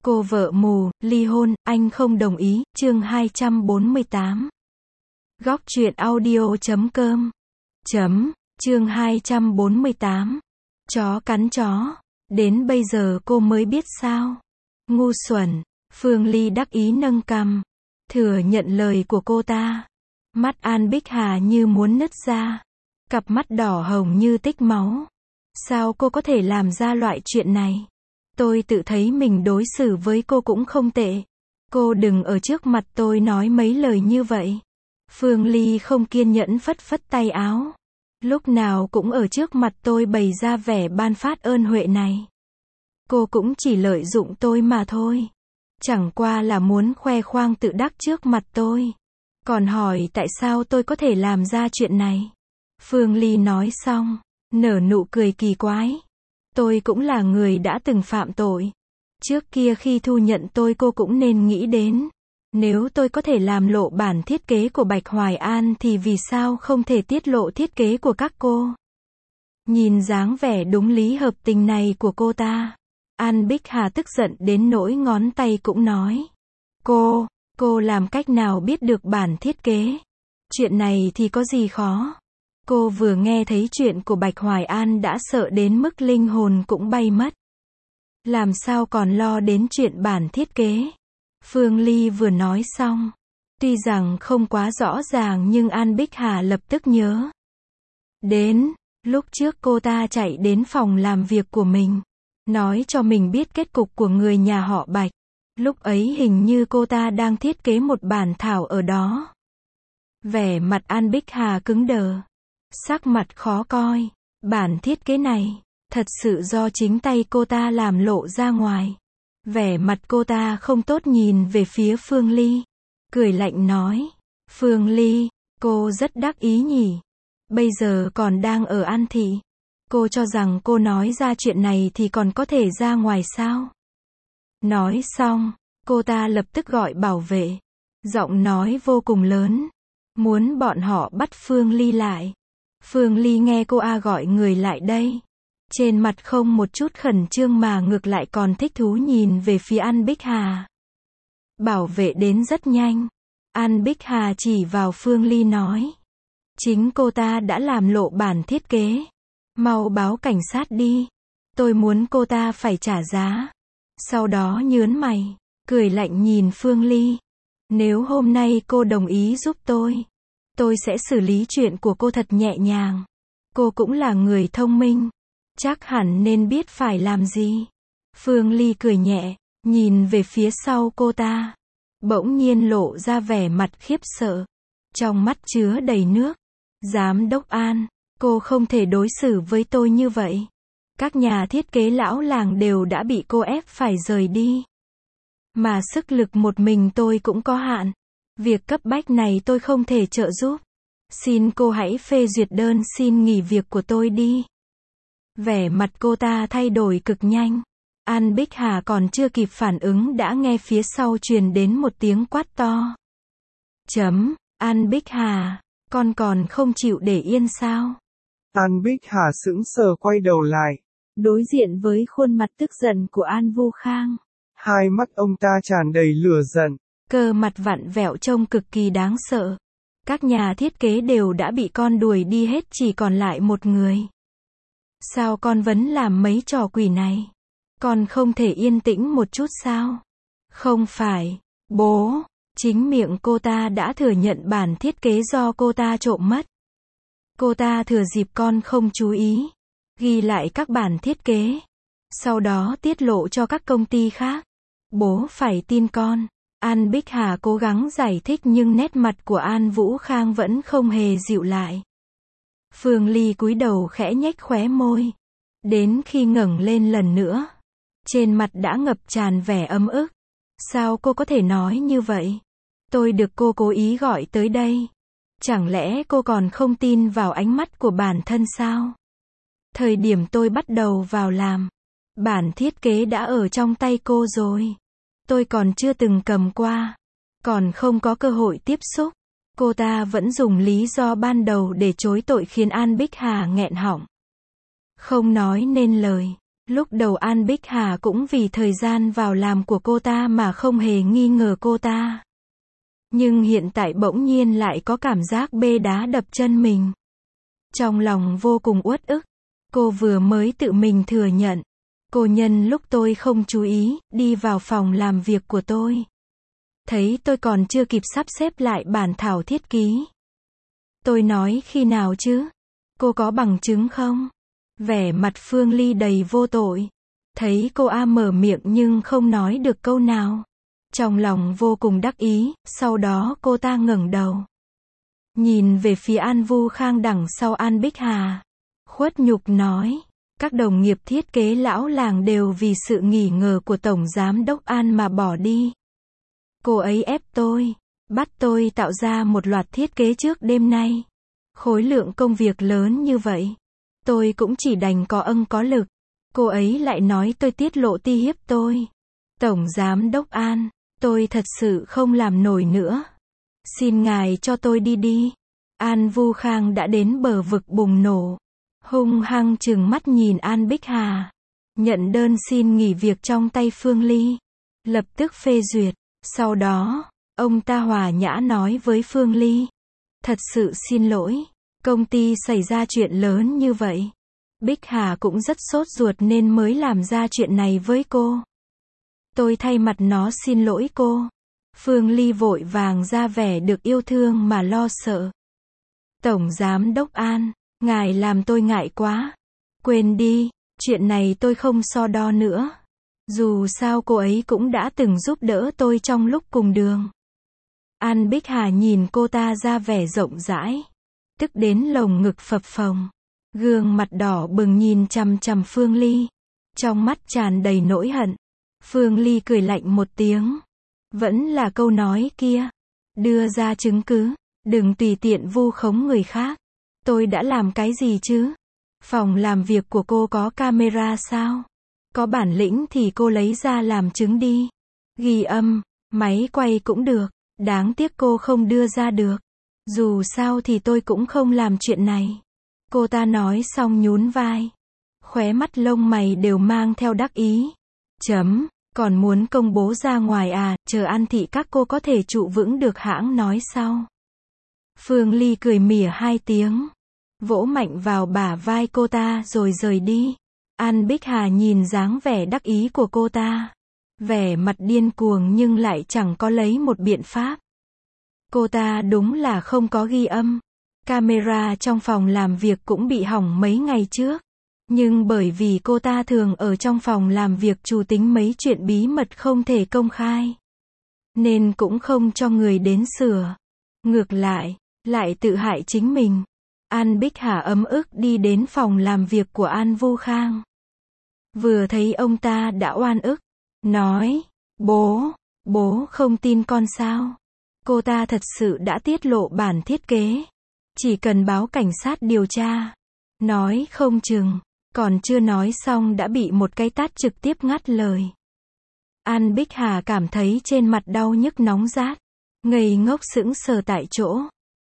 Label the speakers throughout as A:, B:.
A: Cô vợ mù, ly hôn, anh không đồng ý, chương 248. Góc truyện audio.com. Chương 248. Chó cắn chó. Đến bây giờ cô mới biết sao? Ngu xuẩn. Phương Ly đắc ý nâng cằm, thừa nhận lời của cô ta. Mắt An Bích Hà như muốn nứt ra. Cặp mắt đỏ hồng như tích máu. Sao cô có thể làm ra loại chuyện này? Tôi tự thấy mình đối xử với cô cũng không tệ. Cô đừng ở trước mặt tôi nói mấy lời như vậy. Phương Ly không kiên nhẫn phất phất tay áo. Lúc nào cũng ở trước mặt tôi bày ra vẻ ban phát ơn huệ này. Cô cũng chỉ lợi dụng tôi mà thôi. Chẳng qua là muốn khoe khoang tự đắc trước mặt tôi. Còn hỏi tại sao tôi có thể làm ra chuyện này. Phương Ly nói xong, nở nụ cười kỳ quái. Tôi cũng là người đã từng phạm tội. Trước kia khi thu nhận tôi cô cũng nên nghĩ đến. Nếu tôi có thể làm lộ bản thiết kế của Bạch Hoài An thì vì sao không thể tiết lộ thiết kế của các cô? Nhìn dáng vẻ đúng lý hợp tình này của cô ta. An Bích Hà tức giận đến nỗi ngón tay cũng nói. Cô làm cách nào biết được bản thiết kế? Chuyện này thì có gì khó? Cô vừa nghe thấy chuyện của Bạch Hoài An đã sợ đến mức linh hồn cũng bay mất. Làm sao còn lo đến chuyện bản thiết kế? Phương Ly vừa nói xong. Tuy rằng không quá rõ ràng nhưng An Bích Hà lập tức nhớ đến lúc trước cô ta chạy đến phòng làm việc của mình, nói cho mình biết kết cục của người nhà họ Bạch. Lúc ấy hình như cô ta đang thiết kế một bản thảo ở đó. Vẻ mặt An Bích Hà cứng đờ, sắc mặt khó coi. Bản thiết kế này thật sự do chính tay cô ta làm lộ ra ngoài. Vẻ mặt cô ta không tốt nhìn về phía Phương Ly, cười lạnh nói. Phương Ly, cô rất đắc ý nhỉ? Bây giờ còn đang ở An Thị. Cô cho rằng cô nói ra chuyện này thì còn có thể ra ngoài sao? Nói xong, cô ta lập tức gọi bảo vệ. Giọng nói vô cùng lớn. Muốn bọn họ bắt Phương Ly lại. Phương Ly nghe cô gọi người lại đây. Trên mặt không một chút khẩn trương mà ngược lại còn thích thú nhìn về phía An Bích Hà. Bảo vệ đến rất nhanh. An Bích Hà chỉ vào Phương Ly nói. Chính cô ta đã làm lộ bản thiết kế. Mau báo cảnh sát đi. Tôi muốn cô ta phải trả giá. Sau đó nhớn mày, cười lạnh nhìn Phương Ly. Nếu hôm nay cô đồng ý giúp tôi sẽ xử lý chuyện của cô thật nhẹ nhàng. Cô cũng là người thông minh. Chắc hẳn nên biết phải làm gì. Phương Ly cười nhẹ, nhìn về phía sau cô ta. Bỗng nhiên lộ ra vẻ mặt khiếp sợ. Trong mắt chứa đầy nước. Giám đốc An, cô không thể đối xử với tôi như vậy. Các nhà thiết kế lão làng đều đã bị cô ép phải rời đi. Mà sức lực một mình tôi cũng có hạn. Việc cấp bách này tôi không thể trợ giúp. Xin cô hãy phê duyệt đơn xin nghỉ việc của tôi đi. Vẻ mặt cô ta thay đổi cực nhanh. An Bích Hà còn chưa kịp phản ứng đã nghe phía sau truyền đến một tiếng quát to. An Bích Hà, con còn không chịu để yên sao?
B: An Bích Hà sững sờ quay đầu lại.
A: Đối diện với khuôn mặt tức giận của An Vô Khang.
B: Hai mắt ông ta tràn đầy lửa giận.
A: Cơ mặt vặn vẹo trông cực kỳ đáng sợ. Các nhà thiết kế đều đã bị con đuổi đi hết chỉ còn lại một người. Sao con vẫn làm mấy trò quỷ này? Con không thể yên tĩnh một chút sao? Không phải, bố. Chính miệng cô ta đã thừa nhận bản thiết kế do cô ta trộm mất. Cô ta thừa dịp con không chú ý, ghi lại các bản thiết kế. Sau đó tiết lộ cho các công ty khác. Bố phải tin con. An Bích Hà cố gắng giải thích nhưng nét mặt của An Vũ Khang vẫn không hề dịu lại. Phương Ly cúi đầu khẽ nhếch khóe môi. Đến khi ngẩng lên lần nữa, trên mặt đã ngập tràn vẻ ấm ức. Sao cô có thể nói như vậy? Tôi được cô cố ý gọi tới đây. Chẳng lẽ cô còn không tin vào ánh mắt của bản thân sao? Thời điểm tôi bắt đầu vào làm, bản thiết kế đã ở trong tay cô rồi. Tôi còn chưa từng cầm qua, còn không có cơ hội tiếp xúc. Cô ta vẫn dùng lý do ban đầu để chối tội khiến An Bích Hà nghẹn họng. Không nói nên lời. Lúc đầu An Bích Hà cũng vì thời gian vào làm của cô ta mà không hề nghi ngờ cô ta. Nhưng hiện tại bỗng nhiên lại có cảm giác bê đá đập chân mình. Trong lòng vô cùng uất ức. Cô vừa mới tự mình thừa nhận. Cô nhân lúc tôi không chú ý, đi vào phòng làm việc của tôi. Thấy tôi còn chưa kịp sắp xếp lại bản thảo thiết kế. Tôi nói khi nào chứ? Cô có bằng chứng không? Vẻ mặt Phương Ly đầy vô tội. Thấy cô mở miệng nhưng không nói được câu nào. Trong lòng vô cùng đắc ý, sau đó cô ta ngẩng đầu. Nhìn về phía An Vu Khang đằng sau An Bích Hà. Khuất nhục nói. Các đồng nghiệp thiết kế lão làng đều vì sự nghi ngờ của Tổng Giám đốc An mà bỏ đi. Cô ấy ép tôi, bắt tôi tạo ra một loạt thiết kế trước đêm nay. Khối lượng công việc lớn như vậy. Tôi cũng chỉ đành có ân có lực. Cô ấy lại nói tôi tiết lộ ti hiếp tôi. Tổng Giám đốc An, tôi thật sự không làm nổi nữa. Xin ngài cho tôi đi đi. An Vu Khang đã đến bờ vực bùng nổ. Hung hăng trừng mắt nhìn An Bích Hà. Nhận đơn xin nghỉ việc trong tay Phương Ly. Lập tức phê duyệt. Sau đó, ông ta hòa nhã nói với Phương Ly. Thật sự xin lỗi. Công ty xảy ra chuyện lớn như vậy. Bích Hà cũng rất sốt ruột nên mới làm ra chuyện này với cô. Tôi thay mặt nó xin lỗi cô. Phương Ly vội vàng ra vẻ được yêu thương mà lo sợ. Tổng Giám đốc An, ngài làm tôi ngại quá. Quên đi, chuyện này tôi không so đo nữa. Dù sao cô ấy cũng đã từng giúp đỡ tôi trong lúc cùng đường. An Bích Hà nhìn cô ta ra vẻ rộng rãi. Tức đến lồng ngực phập phồng. Gương mặt đỏ bừng nhìn chằm chằm Phương Ly. Trong mắt tràn đầy nỗi hận. Phương Ly cười lạnh một tiếng. Vẫn là câu nói kia. Đưa ra chứng cứ. Đừng tùy tiện vu khống người khác. Tôi đã làm cái gì chứ? Phòng làm việc của cô có camera sao? Có bản lĩnh thì cô lấy ra làm chứng đi. Ghi âm, máy quay cũng được. Đáng tiếc cô không đưa ra được. Dù sao thì tôi cũng không làm chuyện này. Cô ta nói xong nhún vai. Khóe mắt lông mày đều mang theo đắc ý. Còn muốn công bố ra ngoài à, chờ An thị các cô có thể trụ vững được hãng nói sau. Phương Ly cười mỉa hai tiếng. Vỗ mạnh vào bả vai cô ta rồi rời đi. An Bích Hà nhìn dáng vẻ đắc ý của cô ta. Vẻ mặt điên cuồng nhưng lại chẳng có lấy một biện pháp. Cô ta đúng là không có ghi âm. Camera trong phòng làm việc cũng bị hỏng mấy ngày trước. Nhưng bởi vì cô ta thường ở trong phòng làm việc chủ tính mấy chuyện bí mật không thể công khai. Nên cũng không cho người đến sửa. Ngược lại, lại tự hại chính mình. An Bích Hà ấm ức đi đến phòng làm việc của An Vu Khang. Vừa thấy ông ta đã oan ức. Nói, bố không tin con sao? Cô ta thật sự đã tiết lộ bản thiết kế. Chỉ cần báo cảnh sát điều tra. Nói không chừng, còn chưa nói xong đã bị một cái tát trực tiếp ngắt lời. An Bích Hà cảm thấy trên mặt đau nhức nóng rát. Ngây ngốc sững sờ tại chỗ.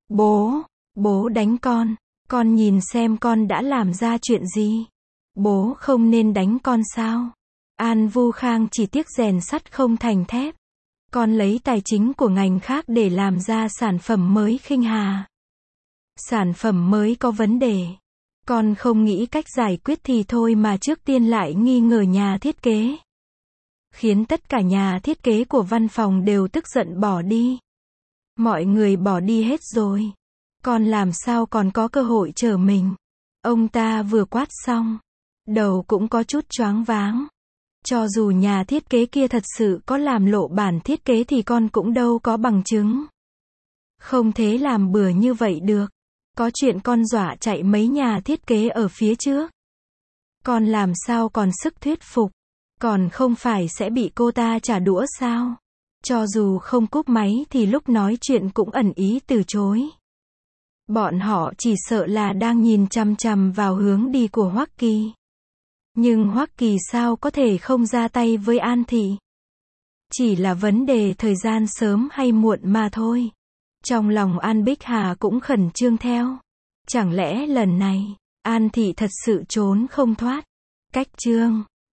A: Bố đánh con nhìn xem con đã làm ra chuyện gì. Bố không nên đánh con sao? An Vu Khang chỉ tiếc rèn sắt không thành thép. Con lấy tài chính của ngành khác để làm ra sản phẩm mới khinh hà. Sản phẩm mới có vấn đề. Con không nghĩ cách giải quyết thì thôi mà trước tiên lại nghi ngờ nhà thiết kế. Khiến tất cả nhà thiết kế của văn phòng đều tức giận bỏ đi. Mọi người bỏ đi hết rồi. Con làm sao còn có cơ hội trở mình. Ông ta vừa quát xong. Đầu cũng có chút choáng váng. Cho dù nhà thiết kế kia thật sự có làm lộ bản thiết kế thì con cũng đâu có bằng chứng. Không thể làm bừa như vậy được. Có chuyện con dọa chạy mấy nhà thiết kế ở phía trước. Con làm sao còn sức thuyết phục. Còn không phải sẽ bị cô ta trả đũa sao? Cho dù không cúp máy thì lúc nói chuyện cũng ẩn ý từ chối. Bọn họ chỉ sợ là đang nhìn chằm chằm vào hướng đi của Hoắc Kỳ. Nhưng Hoắc Kỳ sao có thể không ra tay với An thị? Chỉ là vấn đề thời gian sớm hay muộn mà thôi. Trong lòng An Bích Hà cũng khẩn trương theo. Chẳng lẽ lần này, An thị thật sự trốn không thoát? Cách chương